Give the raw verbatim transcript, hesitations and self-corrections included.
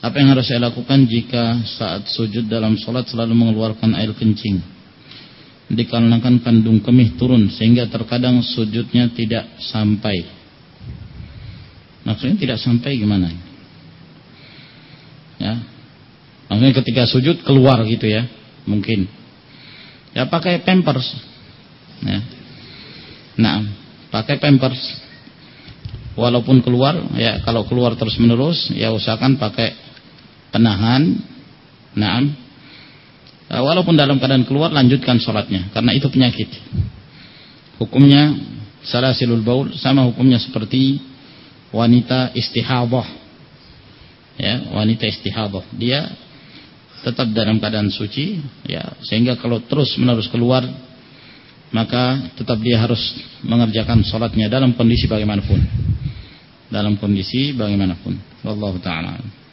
Apa yang harus saya lakukan jika saat sujud dalam sholat selalu mengeluarkan air kencing? Dikarenakan kandung kemih turun sehingga terkadang sujudnya tidak sampai. Maksudnya tidak sampai gimana? Ya, maksudnya ketika sujud keluar gitu ya, mungkin. Ya pakai pampers. Ya. Nah, pakai pampers. Walaupun keluar, ya kalau keluar terus menerus, ya usahakan pakai penahan. Naam. Walaupun dalam keadaan keluar, lanjutkan sholatnya, karena itu penyakit. Hukumnya salasilul baul sama hukumnya seperti wanita istihadhah. Ya, wanita istihadhah, dia tetap dalam keadaan suci, ya, sehingga kalau terus menerus keluar, maka tetap dia harus mengerjakan sholatnya dalam kondisi bagaimanapun. Dalam kondisi bagaimanapun. Wallahu ta'ala.